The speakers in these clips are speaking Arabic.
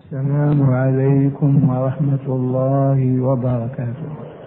السلام عليكم ورحمة الله وبركاته.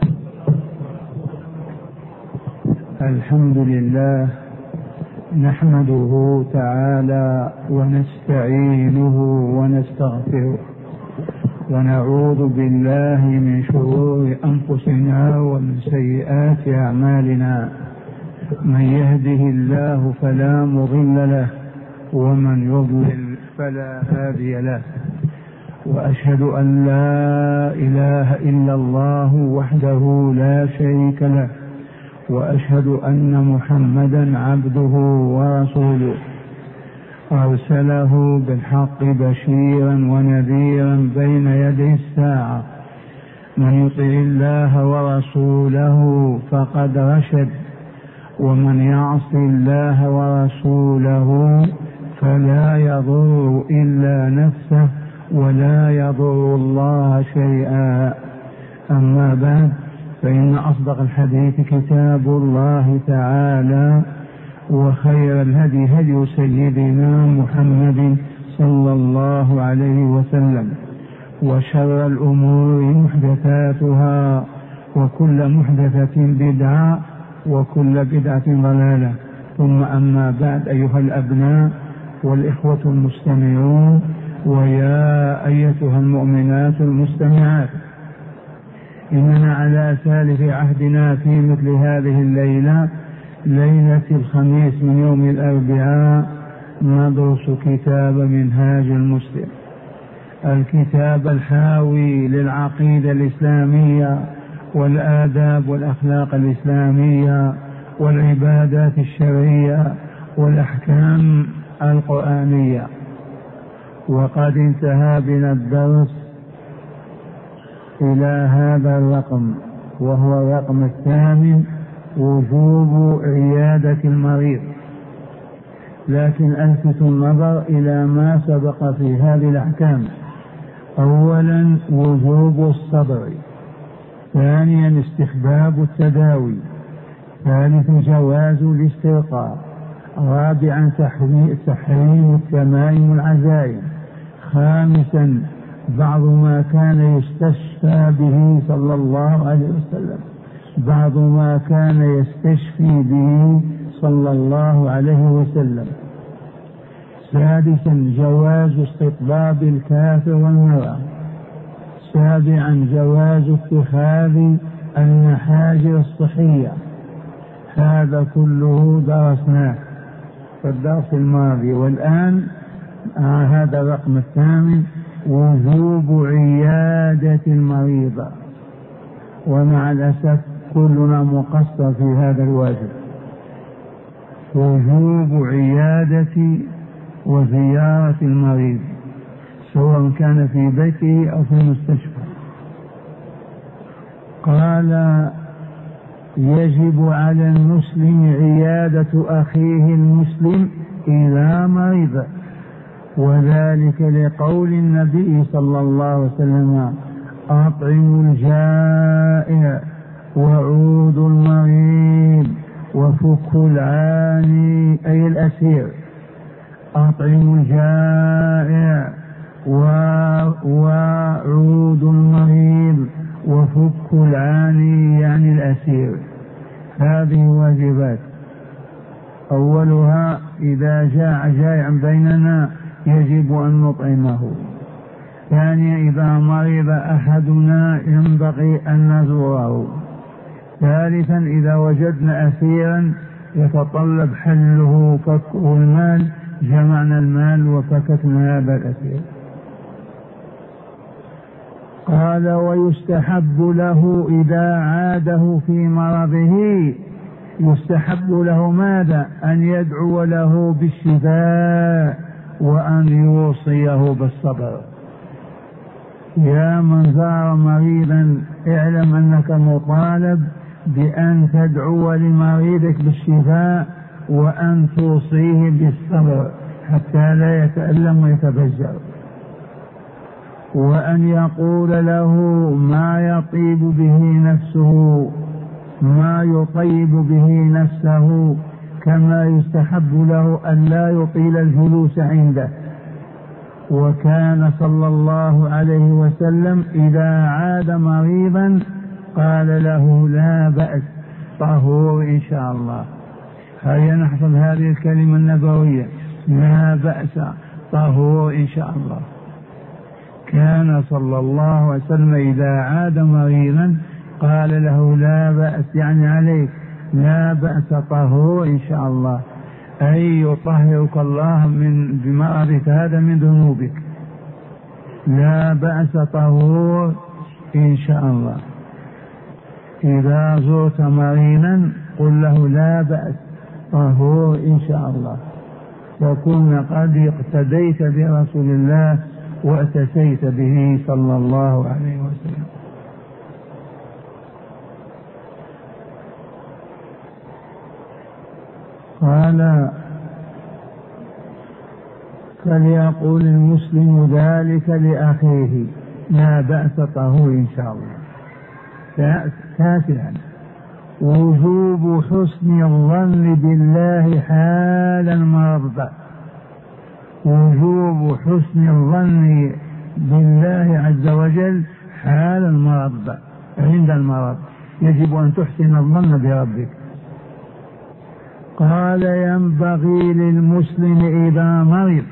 الحمد لله نحمده تعالى ونستعينه ونستغفره ونعوذ بالله من شرور أنفسنا ومن سيئات أعمالنا. من يهده الله فلا مضل له ومن يضلل فلا هادي له، وأشهد أن لا إله إلا الله وحده لا شريك له، وأشهد أن محمدا عبده ورسوله أرسله بالحق بشيرا ونذيرا بين يدي الساعة. من يطع الله ورسوله فقد رشد، ومن يعص الله ورسوله فلا يضر إلا نفسه ولا يضر الله شيئا. أما بعد، فإن أصدق الحديث كتاب الله تعالى، وخير الهدي هدي سيدنا محمد صلى الله عليه وسلم، وشر الأمور محدثاتها، وكل محدثة بدعة، وكل بدعة ضلالة. ثم أما بعد، أيها الأبناء والإخوة المستمعون، ويا أيتها المؤمنات المستمعات، إننا على سالف عهدنا في مثل هذه الليلة، ليلة الخميس من يوم الأربعاء، ندرس كتاب منهاج المسلم، الكتاب الحاوي للعقيدة الإسلامية والآداب والأخلاق الإسلامية والعبادات الشرعية والأحكام القرآنية. وقد انتهى بنا الدرس إلى هذا الرقم، وهو الرقم 8، وجوب عيادة المريض. لكن ألفت النظر إلى ما سبق في هذه الأحكام. أولا وجوب الصبر، ثانيا استحباب التداوي، ثالثا جواز الاسترقاء، رابعا تحريم التمائم والعزائم، خامسا بعض ما كان يستشفى به صلى الله عليه وسلم، بعض ما كان يستشفي به صلى الله عليه وسلم، سادسا جواز استطباب الكافر والمرأة، سابعا جواز اتخاذ المحاجر الصحية. هذا كله درسناه في الدرس الماضي. والآن هذا الرقم 8، وجوب عيادة المريض. ومع الأسف كلنا مقصر في هذا الواجب، وجوب عيادة وزيارة المريض، سواء كان في بيته أو في المستشفى. قال: يجب على المسلم عيادة أخيه المسلم إذا مرض، وذلك لقول النبي صلى الله عليه وسلم: أطعموا الجائع وعودوا المريض وفكوا العاني، أي الأسير. أطعموا الجائع وعودوا المريض وفكوا العاني، يعني الأسير. هذه واجبات. أولها: إذا جاء جائع بيننا يجب أن نطعمه. ثانيا: إذا مرض أحدنا ينبغي أن نزوره. ثالثا: إذا وجدنا أسيرا يتطلب حله فكه المال، جمعنا المال وفككنا هذا الأسير. قال: ويستحب له إذا عاده في مرضه، يستحب له ماذا؟ أن يدعو له بالشفاء وأن يوصيه بالصبر. يا من زار مريضا، اعلم أنك مطالب بأن تدعو لمريضك بالشفاء وأن توصيه بالصبر حتى لا يتألم ويتبجر، وأن يقول له ما يطيب به نفسه، ما يطيب به نفسه، كما يستحب له أن لا يطيل الجلوس عنده وكان صلى الله عليه وسلم إذا عاد مريضا قال له لا بأس طهور إن شاء الله. هيا نحفظ هذه الكلمة النبوية، لا بأس طهور إن شاء الله. كان صلى الله عليه وسلم إذا عاد مريضا قال له لا بأس، يعني عليك لا بأس طهور إن شاء الله، أي يطهرك الله من بمرضك هذا من ذنوبك. لا بأس طهور إن شاء الله. إذا زرت مريضا قل له لا بأس طهور إن شاء الله، تكون قد اقتديت برسول الله واتسيت به صلى الله عليه وسلم. قال فليقول المسلم ذلك لأخيه لا بأس طهور إن شاء الله. تاسعا وجوب حسن الظن بالله حال المرض. وجوب حسن الظن بالله عز وجل حال المرض. عند المرض يجب أن تحسن الظن بربك. قال ينبغي للمسلم إذا مرض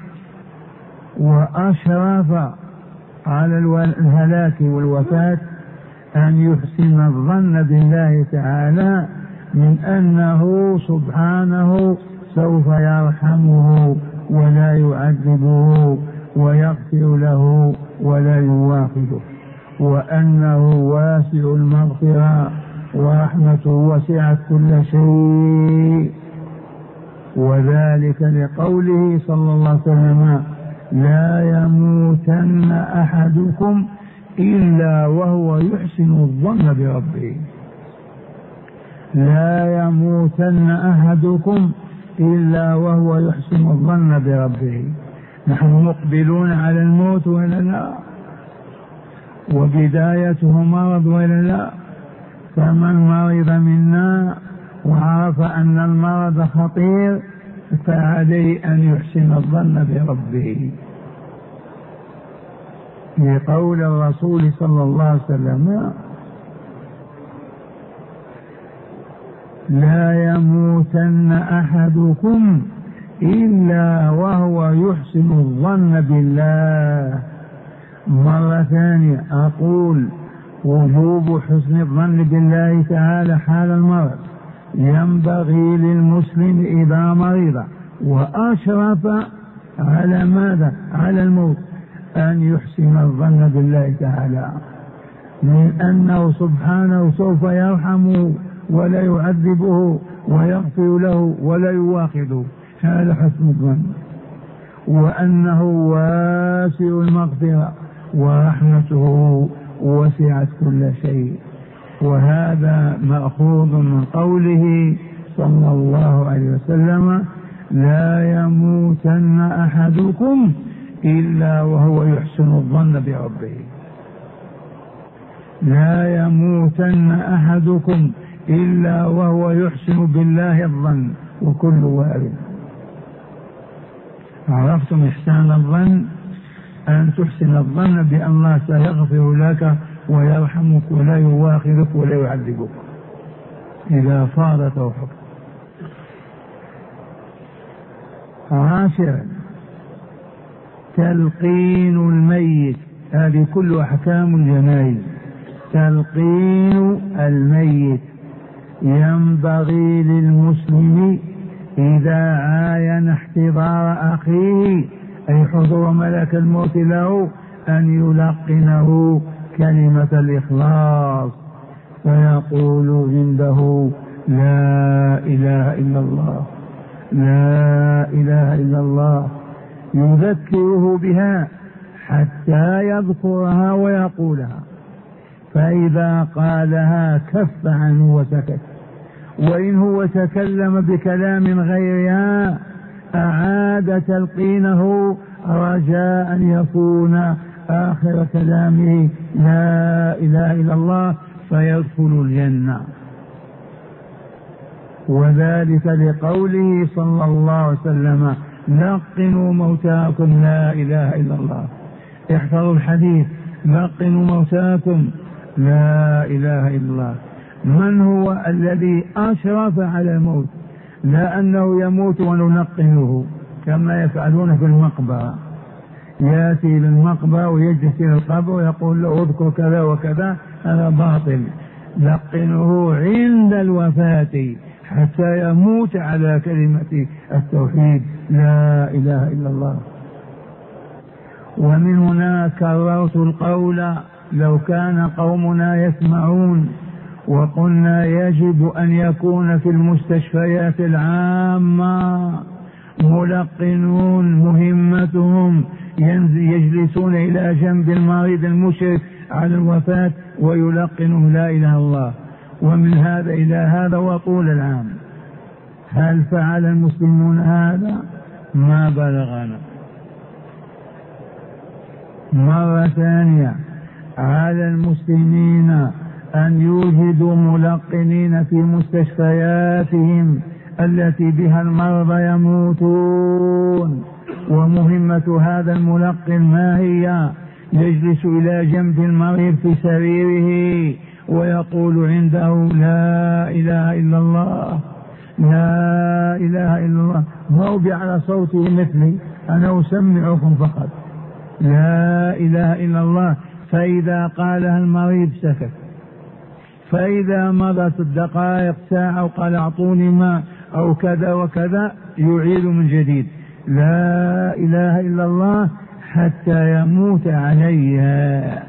وأشرف على الهلاك والوفاة أن يحسن الظن بالله تعالى من أنه سبحانه سوف يرحمه ولا يعذبه ويغفر له ولا يواخذه، وأنه واسع المغفرة ورحمته وسعت كل شيء. وذلك لقوله صلى الله عليه وسلم لا يموتن أحدكم إلا وهو يحسن الظن بربه. لا يموتن أحدكم إلا وهو يحسن الظن بربه. نحن مقبلون على الموت ولا لا؟ وبدايته مرض ولا لا؟ فمن مرض منا وعرف أن المرض خطير فعليه أن يحسن الظن بربه، لقول الرسول صلى الله عليه وسلم لا يموتن أحدكم إلا وهو يحسن الظن بالله. مرة ثانية أقول وجوب حسن الظن بالله تعالى حال المرض. ينبغي للمسلم إذا مرض وأشرف على ماذا؟ على الموت أن يحسن الظن بالله تعالى من أنه سبحانه سوف يرحمه ولا يعذبه ويغفر له ولا يواخذه، هذا حسن الظن. وأنه واسع المغفرة ورحمته وسعت كل شيء. وهذا مأخوذ من قوله صلى الله عليه وسلم لا يموتن أحدكم إلا وهو يحسن الظن بربه. لا يموتن أحدكم إلا وهو يحسن بالله الظن، وكل وارد. عرفتم إحسان الظن؟ أن تحسن الظن بأن الله سيغفر لك ويرحمك ولا يواخذك ولا يعذبك إذا فاض توحك. عاشرا تلقين الميت. هذه كل أحكام الجنائز. تلقين الميت. ينبغي للمسلم إذا عاين احتضار أخيه أي حضور ملك الموت له أن يلقنه كلمة الإخلاص فيقول عنده لا إله إلا الله لا إله إلا الله، يذكره بها حتى يذكرها ويقولها، فإذا قالها كف عنه وسكت. وإن هو تكلم بكلام غيرها أعاد تلقينه رجاء أن يكون آخر كلامه لا إله إلا الله فيدخل الجنة. وذلك لقوله صلى الله عليه وسلم لقنوا موتاكم لا إله إلا الله. احفظوا الحديث، لقنوا موتاكم لا إله إلا الله. من هو الذي أشرف على الموت؟ لا أنه يموت ونلقنه كما يفعلون في المقبرة، يأتي للمقبرة ويجلس إلى القبر ويقول له اذكر كذا وكذا، هذا باطل. لقنه عند الوفاة حتى يموت على كلمة التوحيد لا إله إلا الله. ومن هنا كررت القول لو كان قومنا يسمعون وقلنا يجب أن يكون في المستشفيات العامة ملقنون مهمتهم يجلسون إلى جنب المريض المشرف على الوفاة ويلقنه لا إله إلا الله، ومن هذا إلى هذا وطول العام. هل فعل المسلمون هذا؟ ما بلغنا. مرة ثانية، على المسلمين أن يوجدوا ملقنين في مستشفياتهم التي بها المرضى يموتون. ومهمة هذا الملقن ما هي؟ يجلس إلى جنب المريض في سريره ويقول عنده لا إله إلا الله لا إله إلا الله، ما على صوته مثلي، أنا أسمعكم فقط، لا إله إلا الله. فإذا قالها المريض سكت، فإذا مضت الدقائق ساعة وقال أعطوني ماء أو كذا وكذا يعيد من جديد لا إله إلا الله حتى يموت عليها.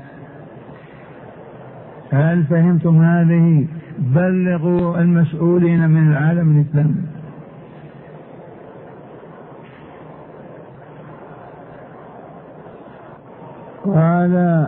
هل فهمتم هذه؟ بلغوا المسؤولين من العالم الإسلامي. قال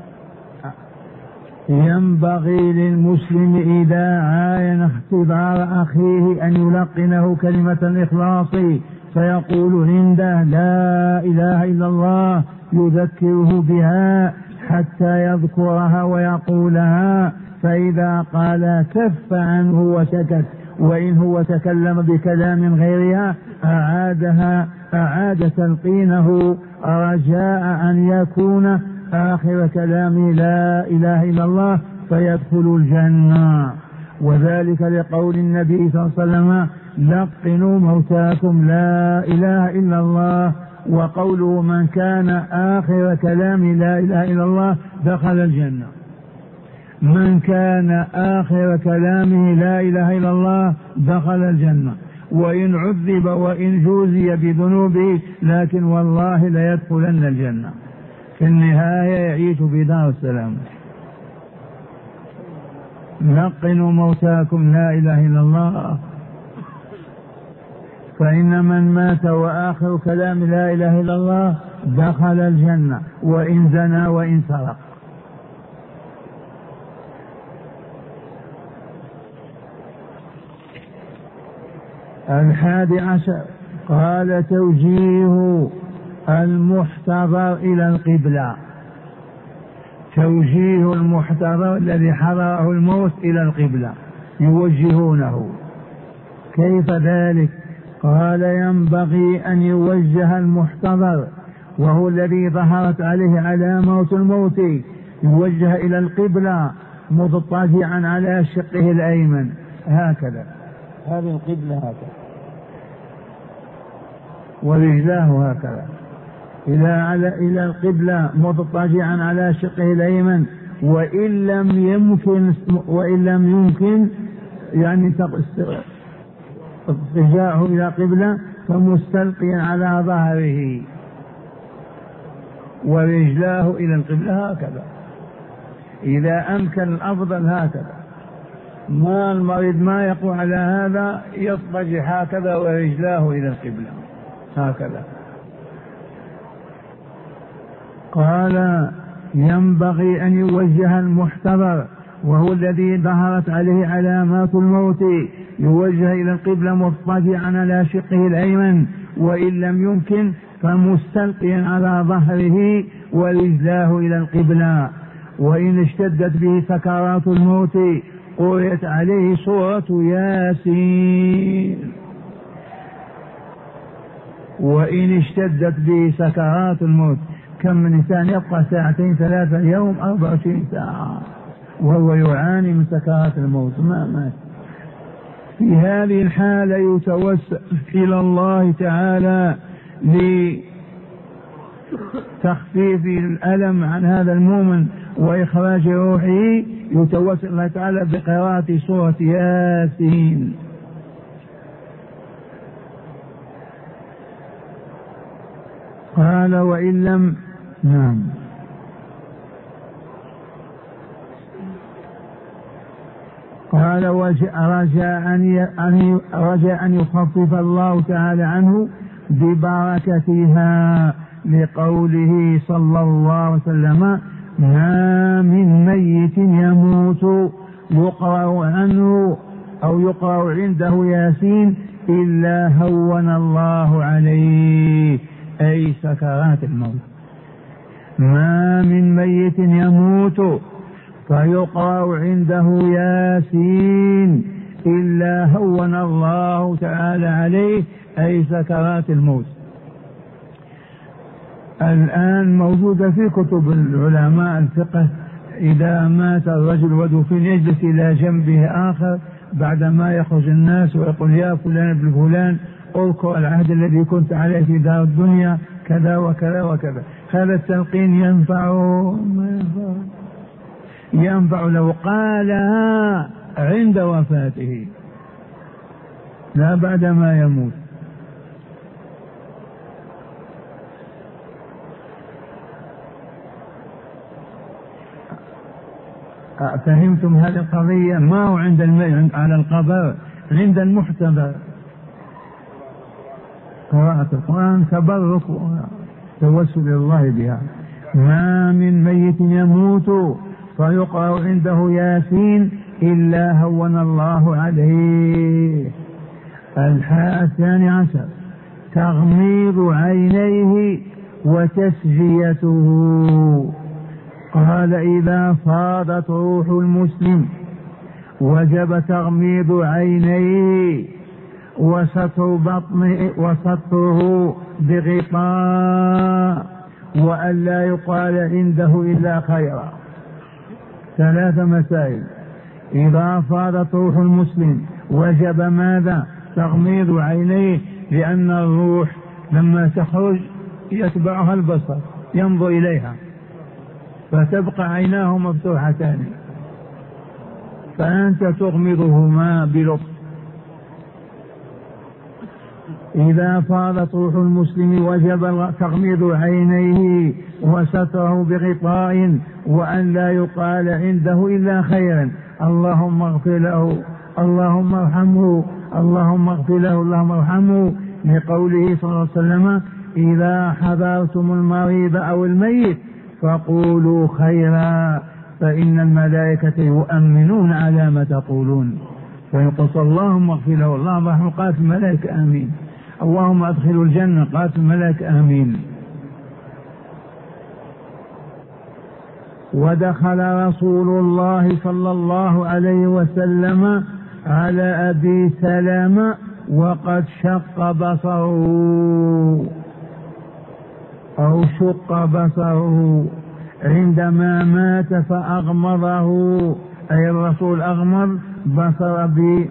ينبغي للمسلم إذا عاين اختبار أخيه أن يلقنه كلمة الإخلاص فيقول عنده لا إله إلا الله، يذكره بها حتى يذكرها ويقولها، فإذا قال كف عنه وسكت، وإن هو تكلم بكلام غيرها أعاد تلقينه رجاء أن يكون آخر كلامه لا إله إلا الله فيدخل الجنة. وذلك لقول النبي صلى الله عليه وسلم لقنوا موتاكم لا إله إلا الله، وقوله من كان آخر كلامه لا إله إلا الله دخل الجنة. من كان آخر كلامه لا إله إلا الله دخل الجنة، وإن عذب وإن جوزي بذنوبه لكن والله لا يدخلن الجنة، في النهاية يعيش في دار السلام. لقنوا موتاكم لا إله إلا الله، فإن من مات وآخر كلام لا إله إلا الله دخل الجنة وإن زنى وإن سرق. الحادي عشر قال توجيه المحتضر إلى القبلة. توجيه المحتضر الذي حضره الموت إلى القبلة يوجهونه. كيف ذلك؟ قال ينبغي أن يوجه المحتضر وهو الذي ظهرت عليه علامات الموت يوجه إلى القبلة مضطجعا على شقه الأيمن هكذا، هذه القبلة هكذا، ورجلاه هكذا إلى القبلة مضطجعا على شقه الأيمن، وإن لم يمكن يعني اضطجاعه إلى قبلة فمستلقيا على ظهره ورجلاه إلى القبلة هكذا. إذا أمكن الأفضل هكذا، ما المريض ما يقوى على هذا يضطجع هكذا ورجلاه إلى القبلة هكذا. قال ينبغي أن يوجه المحتضر وهو الذي ظهرت عليه علامات الموت يوجه إلى القبلة مضطجعا على شقه الأيمن، وإن لم يمكن فمستلقيا على ظهره ورجلاه إلى القبلة. وإن اشتدت به سكرات الموت قرأت عليه سورة ياسين. وإن اشتدت به سكرات الموت. كم من إنسان يبقى ساعتين 3 يوم 24 ساعة وهو يعاني من سكرات الموت ما مات. في هذه الحالة يتوسل إلى الله تعالى لتخفيف الألم عن هذا المؤمن وإخراج روحه، يتوسل الله تعالى بقراءة سورة ياسين. قال وإن لم قال رجاء أن يخفف الله تعالى عنه ببركتها، لقوله صلى الله عليه وسلم: ما من ميت يموت يقرأ عنه أو يقرأ عنده ياسين إلا هون الله عليه، أي سكرات الموت. ما من ميت يموت فيقرأ عنده ياسين إلا هون الله تعالى عليه، أي سكرات الموت. الآن موجودة في كتب العلماء الفقه، إذا مات الرجل ودفن يجلس إلى جنبه آخر بعدما يخرج الناس ويقول: يا فلان ابن فلان، اذكر العهد الذي كنت عليه في دار الدنيا كذا وكذا وكذا. هذا التلقين ينفع لو قالها عند وفاته لا بعدما يموت. فهمتم هذه القضية؟ ما هو عند الميت على القبر، عند المحتضر قراءة القرآن تبرك وتوسل إلى الله بها. ما من ميت يموت فيقرأ عنده ياسين إلا هون الله عليه. الثاني عشر تغميض عينيه وتسجيته. قال: إذا فاضت روح المسلم وجب تغميض عينيه وستر بطنه وستره بغطاء، وأن لا يقال عنده إلا خيرا. 3 مسائل. إذا فاضت روح المسلم وجب ماذا؟ تغميض عينيه، لأن الروح لما تخرج يتبعها البصر ينظر إليها فتبقى عيناه مفتوحتان، فأنت تغمضهما بلطف. إذا فاضت روح المسلم وجب تغميض عينيه وستره بغطاء، وأن لا يقال عنده إلا خيرا: اللهم اغفر له، اللهم ارحمه، اللهم اغفر له، اللهم ارحمه، لقوله صلى الله عليه وسلم: إذا حضرتم المريض أو الميت فقولوا خيرا فإن الملائكة يؤمنون على ما تقولون. فيقول: اللهم اغفر له، اللهم ارحمه، قالت الملائكة آمين. اللهم ادخلوا الجنة، قالت الملائكة آمين. ودخل رسول الله صلى الله عليه وسلم على أبي سلمة وقد شق بصره أو شق بصره عندما مات فأغمضه، أي الرسول أغمض بصر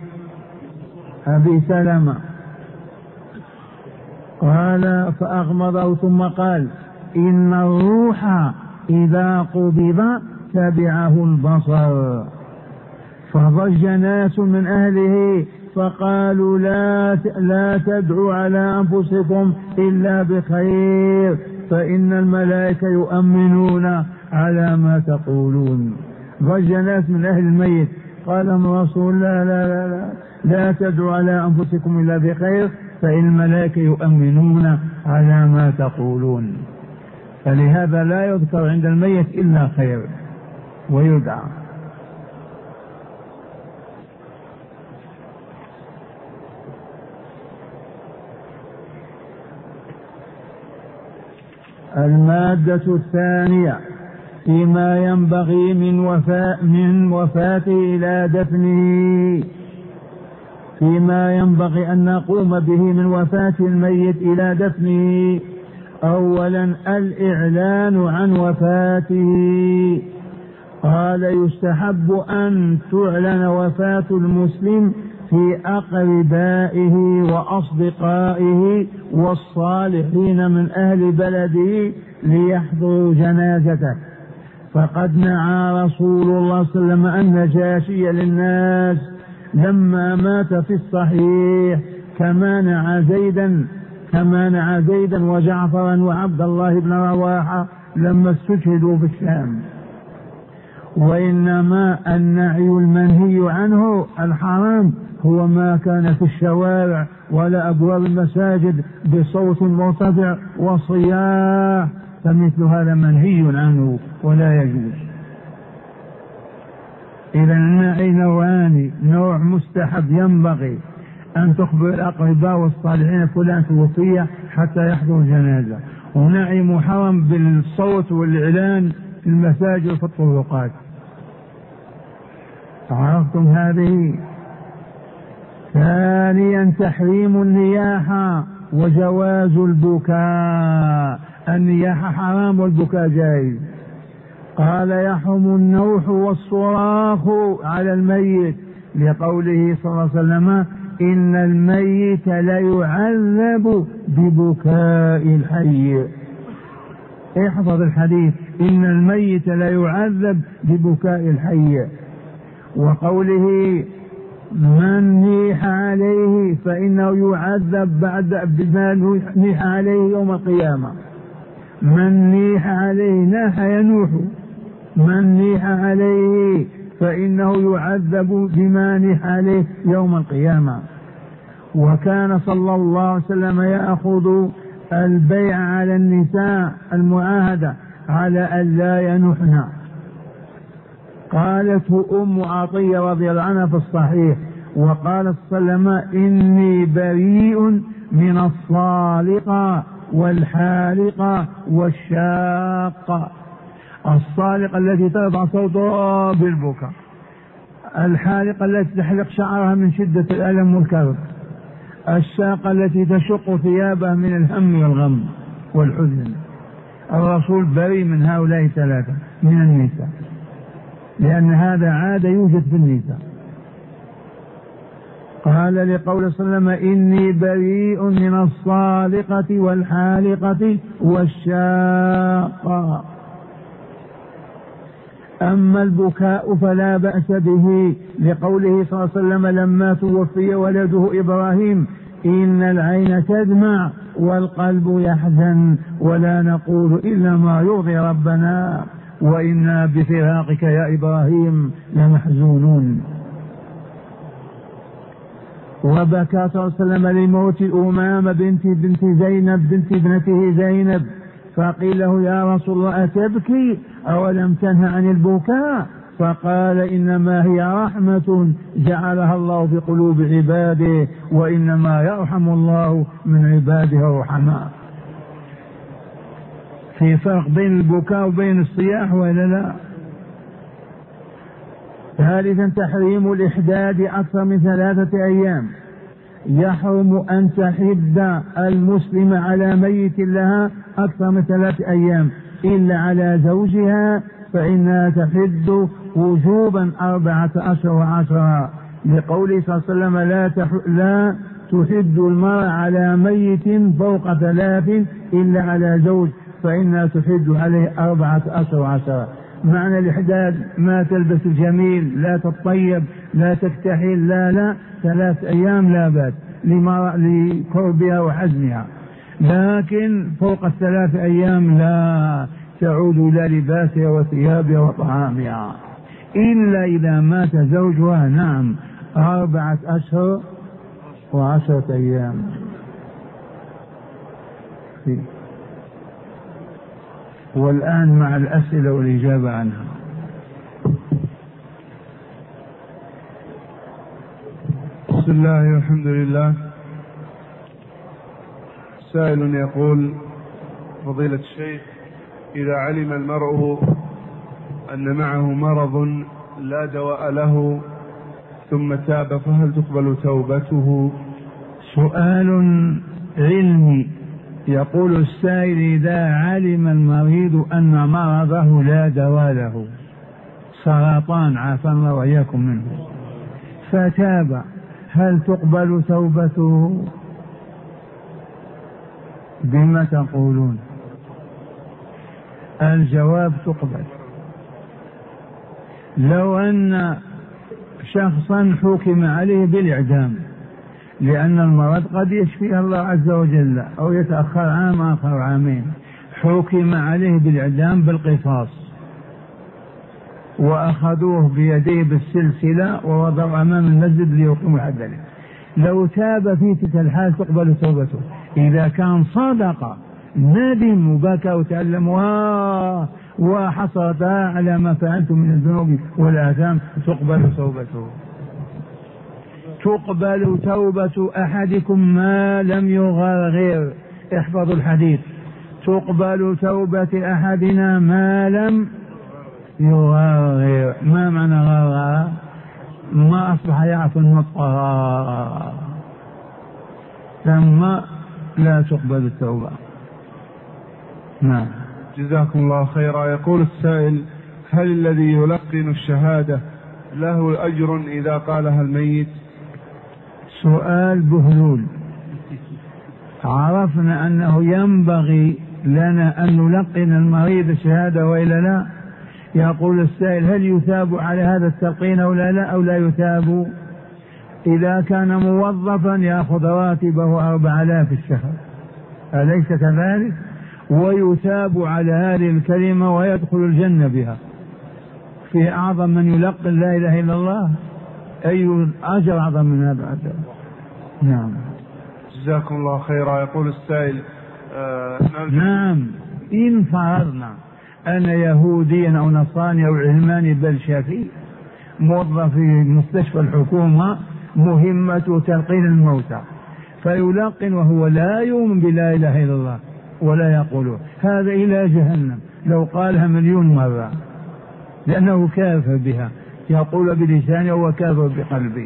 أبي سلمة. قال: فأغمضه ثم قال: إن الروح إذا قبض تبعه البصر. فضج ناس من أهله فقالوا: لا تدعوا على أنفسكم إلا بخير فإن الملائكة يؤمنون على ما تقولون. ضج ناس من أهل الميت قال الرسول: لا تدعوا على أنفسكم إلا بخير فإن الملائكة يؤمنون على ما تقولون. فلهذا لا يذكر عند الميت إلا خير ويدعى. المادة الثانية فيما ينبغي من وفاته إلى دفنه. فيما ينبغي أن نقوم به من وفاة الميت إلى دفنه: أولا الإعلان عن وفاته. قال: يستحب أن تعلن وفاة المسلم في أقربائه وأصدقائه والصالحين من أهل بلده ليحضروا جنازته، فقد نعى رسول الله صلى الله عليه وسلم النجاشي للناس لما مات في الصحيح، كما نعى زيدا وجعفرا وعبد الله بن رواحة لما استشهدوا في الشام. وإنما النعي المنهي عنه الحرام هو ما كان في الشوارع ولا أبواب المساجد بصوت مرتفع وصياح، فمثل هذا منهي عنه ولا يجوز. إذا النعي نوعان: نوع مستحب ينبغي أن تخبر الأقرباء والصالحين فلان توفي حتى يحضر الجنازة، ونعي محرم بالصوت والإعلان في المساجد وفي الطرقات. عرفتم هذه؟ ثانيا تحريم النياحة وجواز البكاء. النياحة حرام والبكاء جائز. قال: يحرم النوح والصراخ على الميت، لقوله صلى الله عليه وسلم: إن الميت ليعذب ببكاء الحي. احفظ الحديث: إن الميت ليعذب ببكاء الحي. وقوله: من نيح عليه فإنه يعذب بما نيح عليه يوم القيامة. من نيح عليه ناح ينوح، من نيح عليه فإنه يعذب بما نيح عليه يوم القيامة. وكان صلى الله عليه وسلم يأخذ البيع على النساء المعاهدة على أن لا ينحن. قالت أم عطية رضي الله عنها في الصحيح: وقال صلى الله عليه وسلم: إني بريء من الصالقة والحالقة والشاقة. الصالقة التي ترفع صوتها بالبكاء، الحالقة التي تحلق شعرها من شدة الألم والكرب، الشاقة التي تشق ثيابها من الهم والغم والحزن. الرسول بريء من هؤلاء الثلاثة من النساء، لأن هذا عادة يوجد في النساء. قال لقول صلى الله عليه وسلم: إني بريء من الصالقة والحالقة والشاقة. أما البكاء فلا بأس به، لقوله صلى الله عليه وسلم لما توفي ولده إبراهيم: إن العين تدمع والقلب يحزن ولا نقول إلا ما يرضي ربنا وإنا بفراقك يا إبراهيم لمحزونون. وبكى صلى الله عليه وسلم لموت أمامة بنت زينب بنت ابنته زينب، فقيل له: يا رسول الله أتبكي؟ أولم تنه عن البكاء؟ فقال: إنما هي رحمة جعلها الله في قلوب عباده، وإنما يرحم الله من عباده الرحماء. في فرق بين البكاء وبين الصياح ولا لا؟ ثالثا تحريم الإحداد أكثر من 3 أيام. يحرم أن تحد المسلم على ميت لها أكثر من 3 أيام إلا على زوجها، فإنها تحد وجوبا 14 أشهر و10، لقوله صلى الله عليه وسلم: لا تحد المرأة على ميت فوق 3 إلا على زوج، فإنها تحد عليه 14 أشهر و10. معنى الإحداد: ما تلبس جميل، لا تطيب، لا تكتحل، لا 3 أيام لا بأس لقربها وحزنها، لكن فوق 3 أيام لا تعود إلى لباسها وثيابها وطعامها إلا إذا مات زوجها. نعم، 4 أشهر و10 أيام. والآن مع الأسئلة والإجابة عنها. بسم الله والحمد لله. سائل يقول: فضيلة الشيخ، إذا علم المرء أن معه مرض لا دواء له ثم تاب فهل تقبل توبته؟ سؤال علمي. يقول السائل: إذا علم المريض أن مرضه لا دواء له، سرطان عافانا الله وإياكم منه، فتاب، هل تقبل توبته؟ بما تقولون؟ الجواب: تقبل. لو أن شخصا حكم عليه بالإعدام لأن المرض قد يشفيه الله عز وجل أو يتأخر عام آخر عامين، حكم عليه بالإعدام بالقصاص وأخذوه بيديه بالسلسلة ووضعوا أمام المسجد ليقيموا الحد عليه، لو تاب في تلك الحال تقبل توبته. إذا كان صدق ندم وبكى وتألم وحصد على ما فعلت من الذنوب والآثام تقبل توبته. تقبل توبة أحدكم ما لم يغرغر. احفظوا الحديث: تقبل توبة أحدنا ما لم يغرغر. ما معنى غرغر؟ ما أصبح يعرف النطق، ثم لا تقبل التوبة. نعم. جزاكم الله خيرا. يقول السائل: هل الذي يلقن الشهادة له أجر إذا قالها الميت؟ سؤال بهلول. عرفنا أنه ينبغي لنا أن نلقن المريض الشهادة وإلا لا؟ يقول السائل: هل يثاب على هذا التلقين أو لا يثاب؟ إذا كان موظفا يأخذ راتبه 4000 في الشهر، أليس كذلك؟ ويثاب على هذه الكلمة ويدخل الجنة بها. في أعظم من يلقن لا إله إلا الله؟ أي أجر أعظم من هذا الأجر؟ نعم. جزاكم الله خيرا. يقول السائل: نعم، إن فرضنا أن يهوديا أو نصراني أو علماني بل شافعي موظف في مستشفى الحكومة مهمته تلقين الموتى، فيلقن وهو لا يؤمن بلا إله إلا الله ولا يقوله، هذا إلى جهنم لو قالها 1,000,000 مرة، لأنه كافر بها، يقول بلسانه وكافر بقلبه.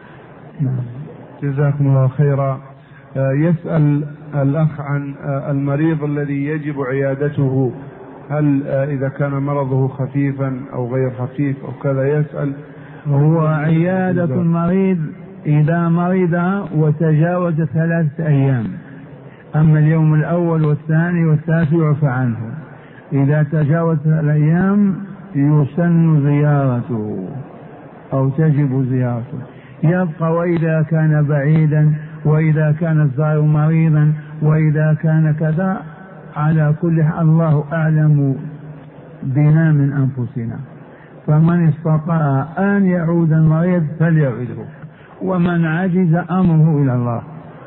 جزاكم الله خيرا. يسأل الأخ عن المريض الذي يجب عيادته، هل إذا كان مرضه خفيفا أو غير خفيف أو كذا، يسأل. هو عيادة المريض إذا مرض وتجاوز 3 أيام، أما اليوم الأول والثاني والثالث يعفى عنه. إذا تجاوز 3 أيام يسن زيارته أو تجب زيارته، يبقى وإذا كان بعيدا وإذا كان الزائر مريضا وإذا كان كذا. على كل حال الله أعلم بنا من أنفسنا، فمن استطاع أن يعود المريض فليعوده، ومن عجز أمره إلى الله.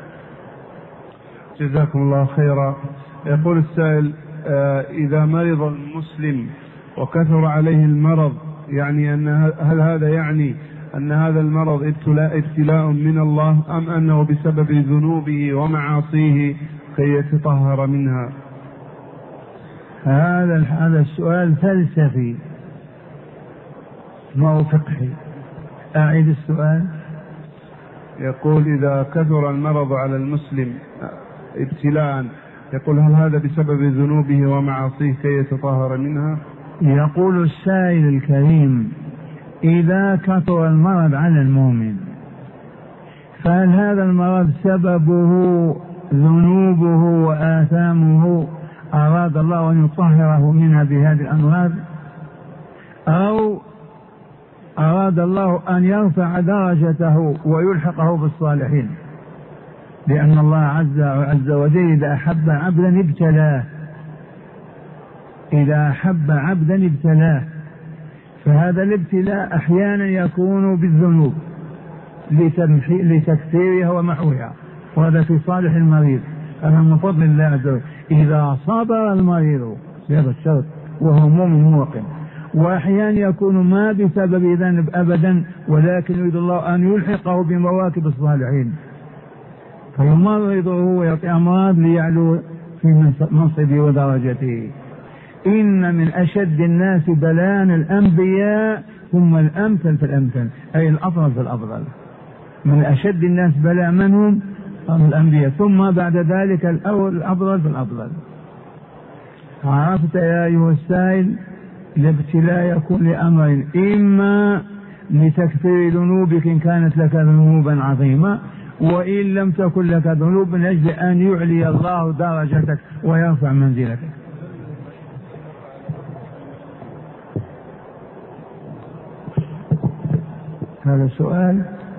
جزاكم الله خيرا. يقول السائل: إذا مرض المسلم وكثر عليه المرض، يعني هل هذا يعني أن هذا المرض ابتلاء من الله، أم أنه بسبب ذنوبه ومعاصيه كي يتطهر منها؟ هذا السؤال فلسفي ما هو فقهي. أعيد السؤال. يقول: إذا كثر المرض على المسلم ابتلاء، يقول هل هذا بسبب ذنوبه ومعاصيه كي يتطهر منها؟ يقول السائل الكريم: إذا كثر المرض على المؤمن، فهل هذا المرض سببه ذنوبه وآثامه أراد الله أن يطهره منها بهذه الأمراض، أو أراد الله أن يرفع درجته ويلحقه بالصالحين؟ لأن الله عز وجل إذا أحب عبدا ابتلاه، إذا أحب عبدا ابتلاه، فهذا الابتلاء أحيانا يكون بالذنوب لتكثيرها ومحوها، وهذا في صالح المريض، هذا من فضل الله عز وجل. إذا صبر المريض بهذا الشرط وهو مؤمن موقن، وأحيانا يكون ما بسبب ذنب أبدا، ولكن يريد الله أن يلحقه بمواكب الصالحين، فيمرضه ويعطي أمراض ليعلو في منصبه ودرجته. إن من أشد الناس بلاء الأنبياء ثم الأمثل فالأمثل، أي الأفضل فالأفضل. من أشد الناس بلاء من هم؟ الأنبياء، ثم بعد ذلك الأفضل فالأفضل. عرفت يا أيها السائل؟ الابتلاء يكون لأمرين: إما لتكفير ذنوبك إن كانت لك ذنوبا عظيمة، وإن لم تكن لك ذنوب من أجل أن يعلي الله درجتك ويرفع منزلتك. هذا سؤال.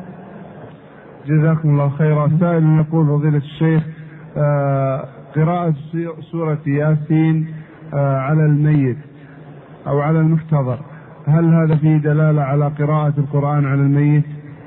جزاكم الله خيرا. سائل يقول: فضيلة الشيخ، قراءة سورة ياسين على الميت أو على المحتضر، هل هذا فيه دلالة على قراءة القرآن على الميت؟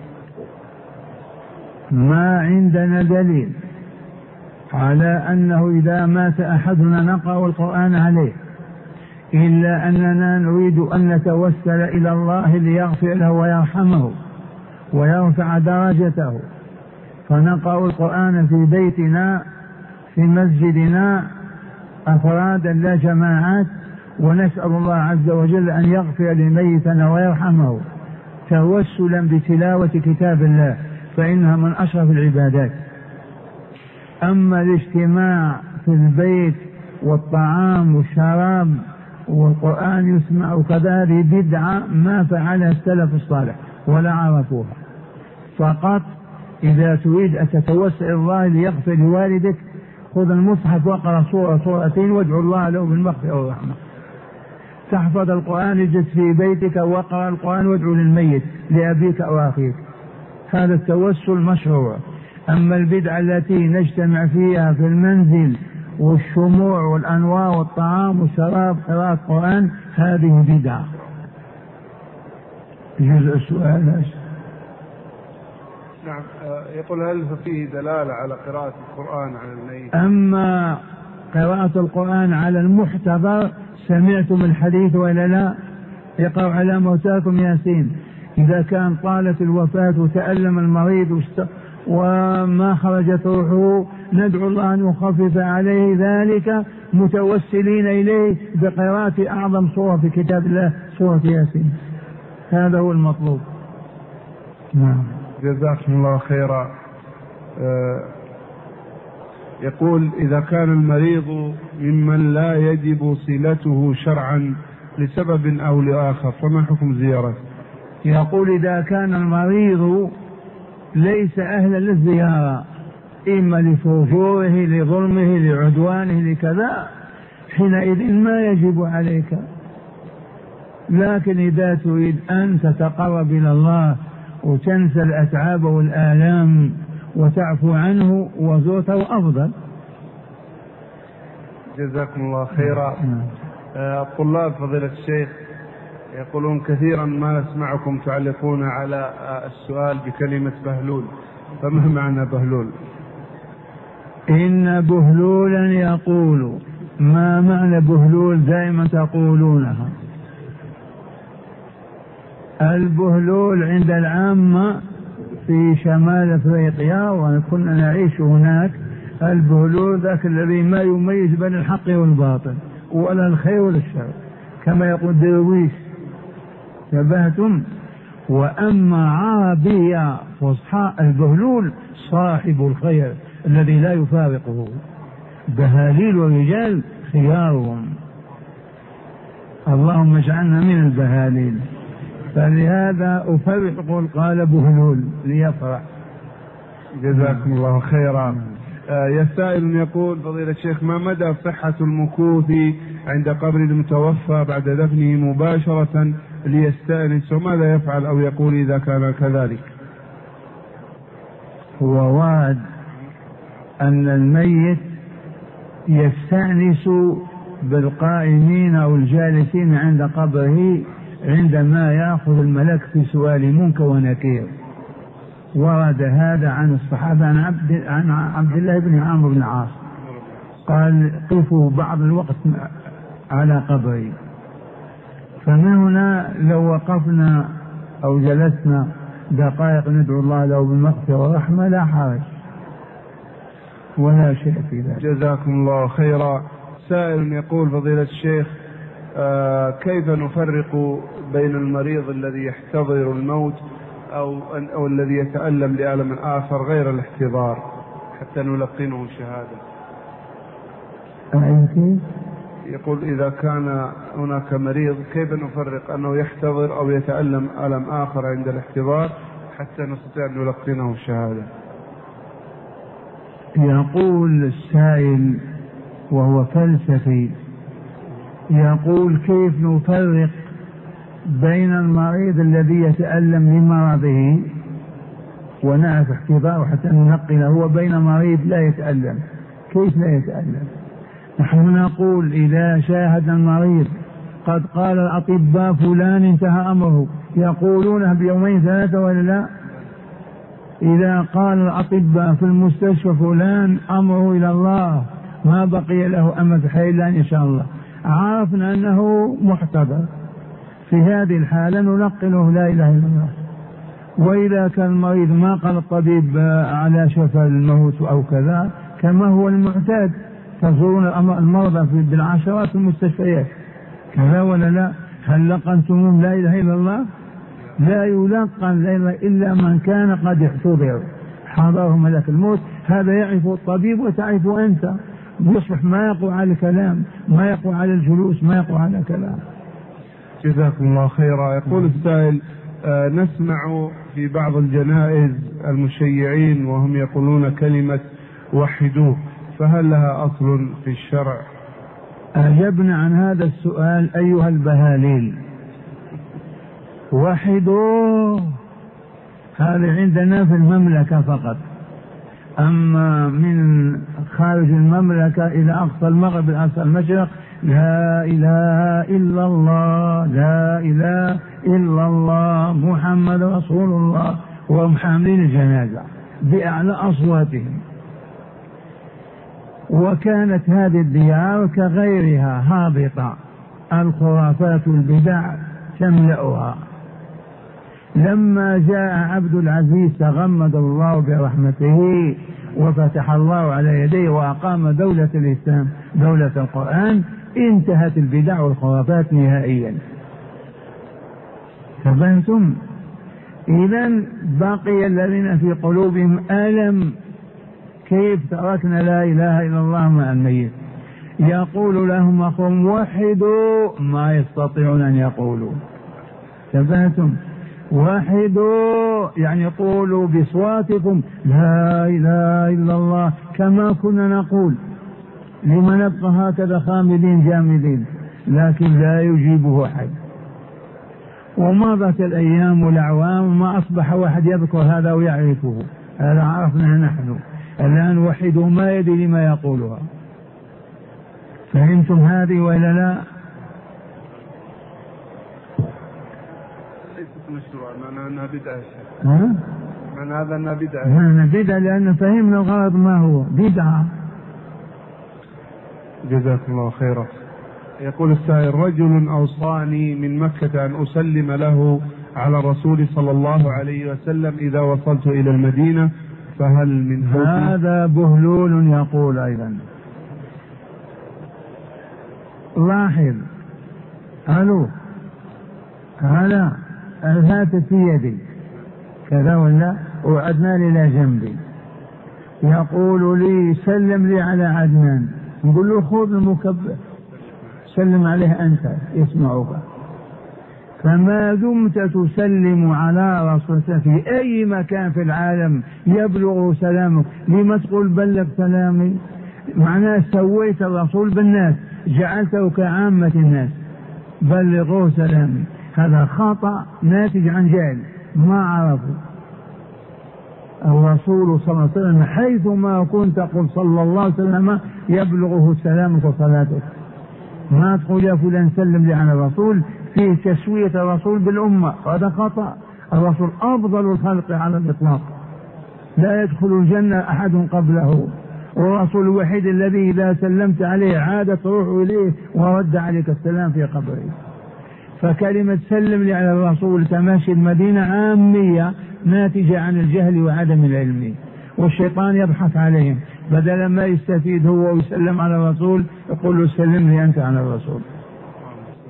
ما عندنا دليل على أنه إذا مات أحدنا نقرأ القرآن عليه، إلا أننا نريد أن نتوسل إلى الله ليغفر له ويرحمه ويرفع درجته، فنقرأ القرآن في بيتنا في مسجدنا أفرادا لا جماعات، ونسأل الله عز وجل أن يغفر لميتنا ويرحمه توسلا بتلاوة كتاب الله، فإنها من أشرف العبادات. أما الاجتماع في البيت والطعام والشراب والقرآن يسمع وكذا، بدعة ما فعلها السلف الصالح ولا عرفوها. فقط إذا تريد أن تتوسل الله ليغفر لوالدك، خذ المصحف واقرأ سورة سورتين وادعو الله له بالمغفرة والرحمة. تحفظ القرآن اجلس في بيتك واقرأ القرآن وادعو للميت لأبيك أو أخيك، هذا التوسل مشروع. أما البدعة التي نجتمع فيها في المنزل والشموع والأنواع والطعام والشراب قراءة القرآن، هذه بدعة. جزء السؤال. نعم. يقول: هل فيه دلالة على قراءة القرآن على الميت؟ أما قراءة القرآن على المحتضر، سمعتم الحديث ولا لا؟ يقرأ على موتاكم ياسين. إذا كان طالت الوفاة وتألم المريض وما خرجت روحه، ندعو الله أن يخفف عليه ذلك متوسلين إليه بقراءة أعظم سورة في كتاب الله، سورة ياسين. هذا هو المطلوب. نعم. جزاكم الله خيرا. يقول: إذا كان المريض ممن لا يجب صلته شرعا لسبب أو لآخر، فما حكم زيارته؟ يقول: إذا كان المريض ليس أهلا للزيارة، إما لفجوره لظلمه لعدوانه لكذا، حينئذ ما يجب عليك. لكن إذا تريد أن تتقرب إلى الله وتنسى الأتعاب والآلام وتعفو عنه وزرته أفضل. جزاكم الله خيرا. الطلاب فضيلة الشيخ يقولون: كثيرا ما نسمعكم تعلقون على السؤال بكلمة بهلول، فما معنى بهلول؟ إن بهلولا يقول. ما معنى بهلول؟ دائما تقولونها. البهلول عند العامة في شمال أفريقيا وكنا نعيش هناك، البهلول ذاك الذي ما يميز بين الحق والباطل ولا الخير ولا الشر، كما يقول درويش. شبهتم. وأما عربية فصحى، البهلول صاحب الخير الذي لا يفارقه. بهاليل ورجال خيارهم، اللهم اجعلنا من البهاليل. فلهذا أفرق قال بهلول ليفرح. جزاكم الله خيرا. يسائل يقول: فضيلة الشيخ، ما مدى صحة المكوث عند قبر المتوفى بعد دفنه مباشرة ليستأنس، وماذا يفعل أو يقول إذا كان كذلك؟ هو ورد أن الميت يستأنس بالقائمين أو الجالسين عند قبره عندما يأخذ الملك في سؤال منكر ونكير. ورد هذا عن الصحابة عن عبد الله بن عمرو بن العاص قال: قفوا بعض الوقت على قبري. فمن هنا لو وقفنا أو جلسنا دقائق ندعو الله له بالمغفرة والرحمة لا حرج ولا شيء في ذلك. جزاكم الله خيرا. سائل يقول: فضيلة الشيخ، كيف نفرق بين المريض الذي يحتضر الموت أو الذي يتألم لألم آخر غير الاحتضار حتى نلقنه الشهادة؟ يقول إذا كان هناك مريض كيف نفرق أنه يحتضر أو يتألم ألم آخر عند الاحتضار حتى نستطيع أن نلقنه الشهادة؟ يقول السائل وهو فلسفي، يقول كيف نفرق بين المريض الذي يتألم لمرضه ونعرف احتضاره حتى ننقله وبين مريض لا يتألم. كيف لا يتألم؟ نحن نقول إذا شاهد المريض قد قال الأطباء فلان انتهى أمره، يقولونه بيومين ثلاثة ولا لا؟ إذا قال الأطباء في المستشفى فلان أمره إلى الله ما بقي له أمد حي إلا إن شاء الله، عرفنا أنه محتضر، في هذه الحالة نلقنه لا إله إلا الله. وإذا كان المريض ما قال الطبيب على شفا الموت أو كذا كما هو المعتاد، تزورون المرضى بالعشرات في المستشفيات كذا ولا لا؟ هل لقنتم لا إله إلا الله؟ لا يلقن لا إله إلا من كان قد احتضر حضره ملك الموت، هذا يعرف الطبيب وتعرف أنت، يصبح ما يقوى على الكلام، ما يقوى على الجلوس، ما يقوى على كلام. جزاكم الله خيرا. يقول السائل نسمع في بعض الجنائز المشيعين وهم يقولون كلمة وحدوه، فهل لها أصل في الشرع؟ أجبنا عن هذا السؤال أيها البهاليل. وحدوه هذا عندنا في المملكة فقط، أما من خارج المملكة إلى أقصى المغرب إلى أقصى المشرق لا إله إلا الله، لا إله إلا الله محمد رسول الله، وهم حاملين الجنازة بأعلى أصواتهم. وكانت هذه الديار كغيرها هابطة، الخرافات والبدع تملأها. لما جاء عبد العزيز تغمد الله برحمته وفتح الله على يديه وأقام دولة الإسلام دولة القرآن، انتهت البدع والخرافات نهائيا. فبنتم إذن بقي الذين في قلوبهم ألم، كيف تركنا لا إله إلا الله مع الميت؟ يقول لهم أخوهم وحدوا ما يستطيعون أن يقولوا. تبهتم وحدوا يعني قولوا بصواتكم لا إله إلا الله كما كنا نقول، لما نبقى هكذا خامدين جامدين؟ لكن لا يجيبه أحد. ومضت الأيام والأعوام وما أصبح واحد يذكر هذا ويعرفه، هذا عرفنا نحن. الآن وحدوا ما يدري لما يقولها. فهمتم هذه ولا لا؟ ليست مشروع، معنى أنها بدعة. معنى هذا أنها بدعة. معنى بدعة لأن فهمنا الغرض ما هو بدعة. جزاكم الله خيرا. يقول السائل رجل أوصاني من مكة أن أسلم له على الرسول صلى الله عليه وسلم إذا وصلت إلى المدينة، فهل من هذا بهلول يقول أيضا. لاحظ ألو هلا الهاتف في يدي كذا ولا وعدنان إلى جنبي، يقول لي سلم لي على عدنان، نقول له خذ المكبر سلم عليه أنت يسمعك. فما دمت تسلم على رسول الله في أي مكان في العالم يبلغ سلامك، لما تقول بلغ سلامي؟ معناه سويت الرسول بالناس، جعلته كعامة الناس، بلغوه سلامي. هذا خطأ ناتج عن جهل، ما عرفوا الرسول صلى الله عليه وسلم حيثما كنت قل صلى الله عليه وسلم يبلغه سلامك وصلاتك. ما تقول يا فلان سلم لي على الرسول، فيه تسوية الرسول بالأمة، هذا خطأ. الرسول أفضل الخلق على الإطلاق، لا يدخل الجنة أحد قبله، والرسول الوحيد الذي إذا سلمت عليه عادت روحه إليه ورد عليك السلام في قبره. فكلمة سلم لي على الرسول تماشي المدينة عامية ناتجة عن الجهل وعدم العلم، والشيطان يبحث عليهم، بدل ما يستفيد هو ويسلم على الرسول يقول له سلم لي أنت على الرسول.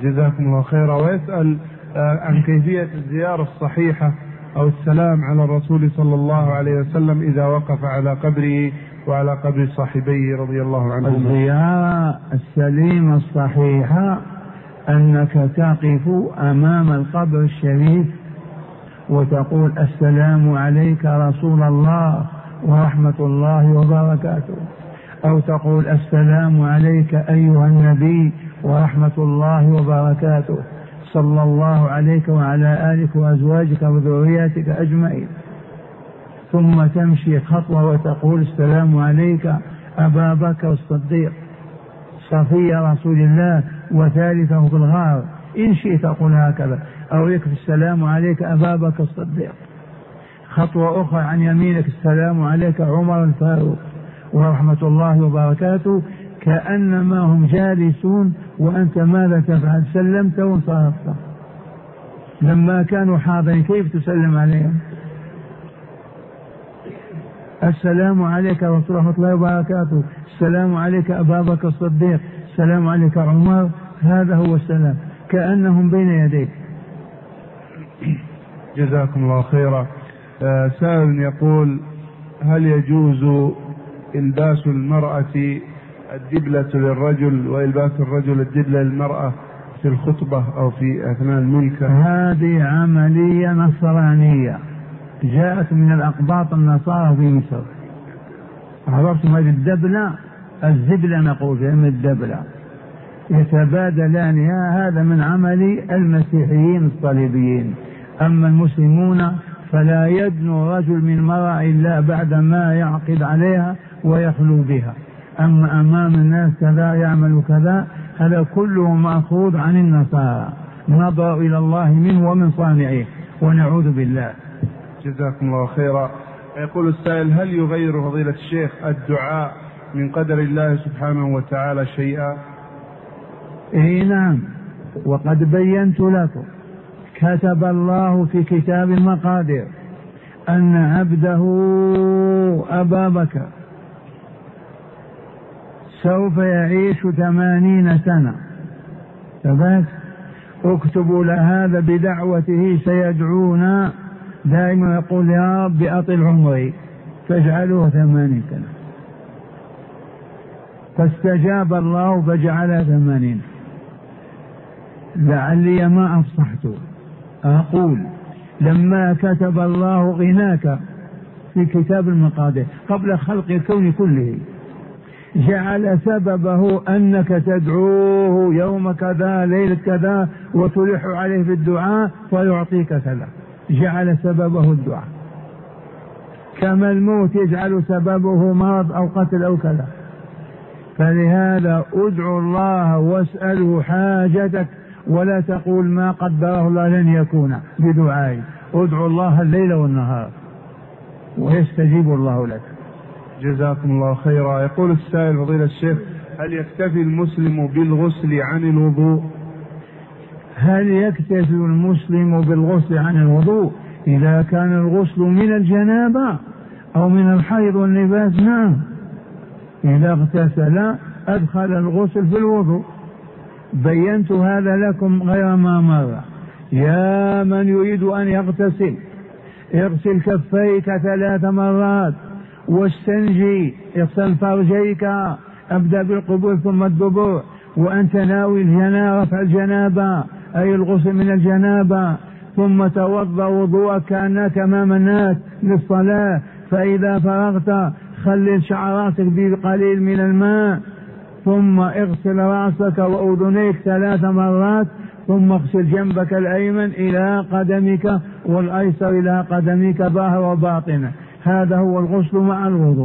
جزاكم الله خيرا. ويسأل عن كيفية الزيارة الصحيحة أو السلام على الرسول صلى الله عليه وسلم إذا وقف على قبره وعلى قبر صاحبيه رضي الله عنهما. الزيارة السليمة الصحيحة أنك تقف أمام القبر الشريف وتقول السلام عليك رسول الله ورحمة الله وبركاته، أو تقول السلام عليك أيها النبي ورحمة الله وبركاته، صلى الله عليك وعلى آلك وأزواجك وذرياتك أجمعين. ثم تمشي خطوة وتقول السلام عليك أبا بكر الصديق صفي رسول الله وثالثه في الغار، إن شئت تقول هكذا، أو يكفي السلام عليك أبا بكر الصديق. خطوة أخرى عن يمينك السلام عليك عمر الفاروق ورحمة الله وبركاته، كأنما هم جالسون وأنت ماذا تفعل؟ سلمت وانصرفت. لما كانوا حاضرين كيف تسلم عليهم؟ السلام عليك ورحمة الله وبركاته، السلام عليك أبا بكر الصديق، السلام عليك عمر، هذا هو السلام، كأنهم بين يديك. جزاكم الله خيرا. سائل يقول: هل يجوز إلباس المرأة الدبلة للرجل وإلباس الرجل الدبلة للمرأة في الخطبة أو في أثناء الملكة؟ هذه عملية نصرانية جاءت من الأقباط النصارى في مصر. عرفتم هذه الدبلة؟ الزبلة نقول فيها من الدبلة، يتبادلانها، هذا من عمل المسيحيين الصليبيين. أما المسلمون فلا يدنو رجل من مرأة إلا بعد ما يعقد عليها ويخلو بها. أما أمام الناس كذا يعمل كذا، هذا كله مأخوذ عن النصارى، نظر إلى الله منه ومن صانعيه، ونعوذ بالله. جزاكم الله خيرا. يقول السائل: هل يغير فضيلة الشيخ الدعاء من قدر الله سبحانه وتعالى شيئا؟ إيه نعم، وقد بينت لكم، كتب الله في كتاب المقادير أن عبده أبا بكر سوف يعيش 80 سنة، فبس اكتبوا لهذا بدعوته سيدعونا دائما، يقول يا رب أطل عمري فاجعله 80 سنة، فاستجاب الله فجعلها 80. لعلي ما أفصحت أقول لما كتب الله غناك في كتاب المقادير قبل خلق الكون كله، جعل سببه أنك تدعوه يوم كذا ليلة كذا وتلح عليه في الدعاء فيعطيك كذا، جعل سببه الدعاء، كما الموت يجعل سببه مرض أو قتل أو كذا. فلهذا ادعو الله واسأله حاجتك، ولا تقول ما قدره الله لن يكون بدعائي. ادعو الله الليل والنهار ويستجيب الله لك. جزاكم الله خيرا. يقول السائل: فضيلة الشيخ، هل يكتفي المسلم بالغسل عن الوضوء؟ هل يكتفي المسلم بالغسل عن الوضوء إذا كان الغسل من الجنابة أو من الحيض والنفاس؟ نعم، إذا اغتسل أدخل الغسل في الوضوء. بينت هذا لكم غير ما مر. يا من يريد أن يغتسل اغسل كفيك 3 مرات واستنجي، اغسل فرجيك، أبدأ بالقبول ثم الدبر، وأنت ناوي الجنابة رفع الجنابة أي الغسل من الجنابة، ثم توضأ وضوءك كأنك أمام الناس للصلاة. فإذا فرغت خلل شعراتك بقليل من الماء، ثم اغسل رأسك وأذنيك 3 مرات، ثم اغسل جنبك الأيمن إلى قدمك والأيسر إلى قدمك ظاهر وباطنه. هذا هو الغسل مع الوضوء.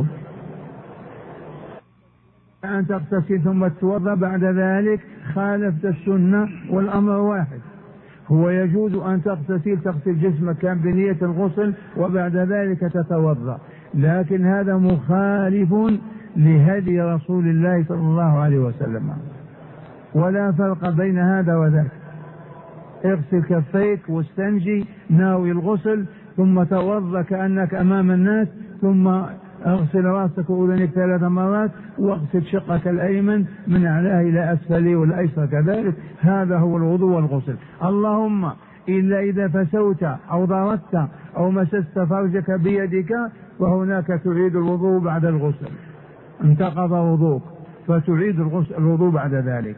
أن تغتسل ثم تتوضأ بعد ذلك خالفت السنة، والأمر واحد، هو يجوز أن تغسل جسمك كان بنية الغسل وبعد ذلك تتوضأ، لكن هذا مخالف لهدي رسول الله صلى الله عليه وسلم، ولا فرق بين هذا وذاك. اغسل كفيك واستنجي ناوي الغسل، ثم توضأ كأنك أمام الناس، ثم اغسل راسك وأذنك 3 مرات، واغسل شقك الأيمن من أعلاه إلى أسفله والأيسر كذلك. هذا هو الوضوء والغسل. اللهم إلا إذا فسوت أو ضربت أو مسست فرجك بيدك وهناك تعيد الوضوء بعد الغسل، انتقض وضوءك فتعيد الوضوء بعد ذلك.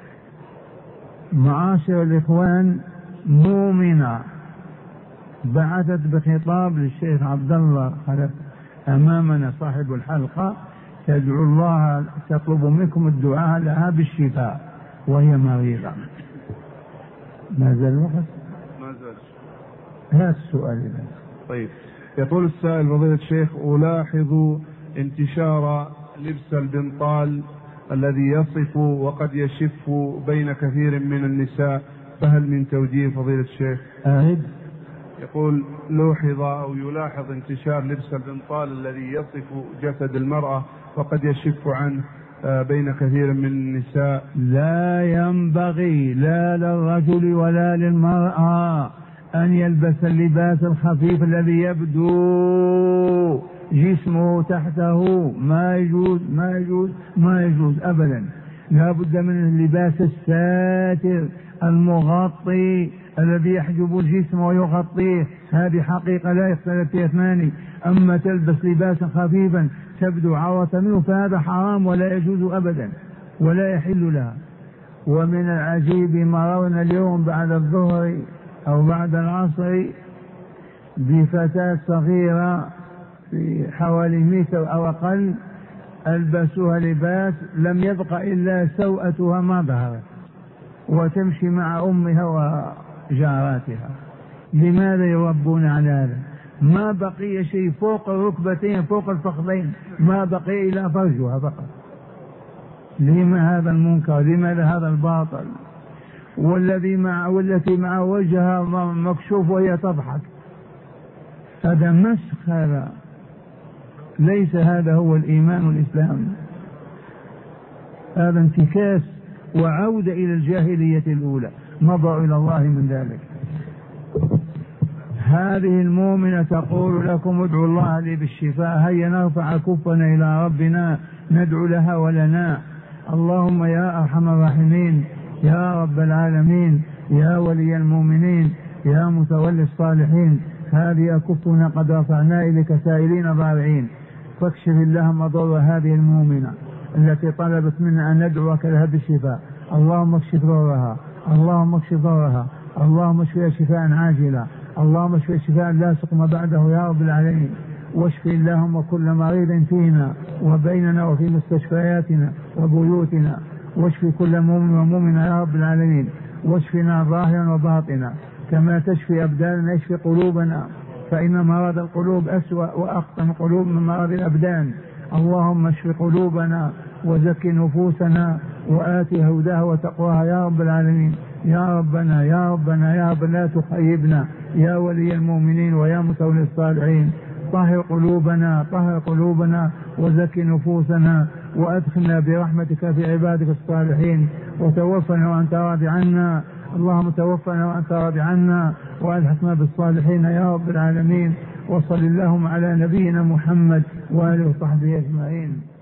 معاشر الإخوان، مؤمنة بعثت بخطاب للشيخ عبد الله خلف أمامنا صاحب الحلقة، تدعو الله، تطلب منكم الدعاء لها بالشفاء وهي مريضة. ما زال الوقت؟ ما زال. هذا السؤال إذا. طيب، يقول السائل فضيلة الشيخ: ألاحظ انتشار لبس البنطال الذي يصف وقد يشف بين كثير من النساء، فهل من توجيه فضيلة الشيخ؟ أعد. يقول: لوحظ أو يلاحظ انتشار لبس البنطال الذي يصف جسد المرأة وقد يشف عنه بين كثير من النساء. لا ينبغي لا للرجل ولا للمرأة أن يلبس اللباس الخفيف الذي يبدو جسمه تحته، ما يجوز ما يجوز ما يجوز أبدا. لا بد من اللباس الساتر المغطي الذي يحجب الجسم ويغطيه، هذه حقيقة لا يختلف فيها اثنان. أما تلبس لباسا خفيفا تبدو عورة منه فهذا حرام ولا يجوز أبدا ولا يحل لها. ومن العجيب ما رأينا اليوم بعد الظهر أو بعد العصر بفتاة صغيرة في حوالي 100 أو أقل، ألبسوها لباس لم يبق إلا سوءتها ما ظهرت، وتمشي مع أمها وجاراتها. لماذا يربون على هذا؟ ما بقي شيء فوق الركبتين فوق الفخذين، ما بقي إلا فرجها فقط. لما هذا المنكر؟ لماذا هذا الباطل؟ والتي مع وجهها مكشوف وهي تضحك، هذا مسخ، هذا ليس هذا هو الإيمان والإسلام، هذا انتكاس وعودة إلى الجاهلية الأولى، مضوا إلى الله من ذلك. هذه المؤمنة تقول لكم: ادعوا الله لي بالشفاء. هيا نرفع كفنا إلى ربنا ندعو لها ولنا. اللهم يا أرحم الراحمين، يا رب العالمين، يا ولي المؤمنين، يا متولي الصالحين، هذه أكفنا قد رفعنا إليك سائلين ضارعين، فاكشف اللهم ضر هذه المؤمنة التي طلبت منا أن ندعوك لها بالشفاء. اللهم اكشف ضرها، اللهم اكشف ضرها، اللهم اشفها شفاء عاجلا، اللهم اشفها شفاء لا سقم بعده يا رب العالمين. واشف اللهم كل مريض فينا وبيننا وفي مستشفياتنا وبيوتنا، واشف كل مؤمن ومؤمنة يا رب العالمين، واشفنا ظاهرا وباطنا كما تشفي أبداننا اشف قلوبنا، فإن مرض القلوب أسوأ وأخطر قلوب من مرض الأبدان. اللهم اشف قلوبنا وزك نفوسنا وآتها هداها وتقواها يا رب العالمين. يا ربنا يا ربنا يا رب لا تخيبنا يا ولي المؤمنين ويا متولي الصالحين. طهر قلوبنا طهر قلوبنا وزك نفوسنا وأدخلنا برحمتك في عبادك الصالحين، وتوفنا وأنت راضي عنا. اللهم توفنا وأنت راضي عنا وألحقنا بالصالحين يا رب العالمين. وصل اللهم على نبينا محمد وآله وصحبه أجمعين.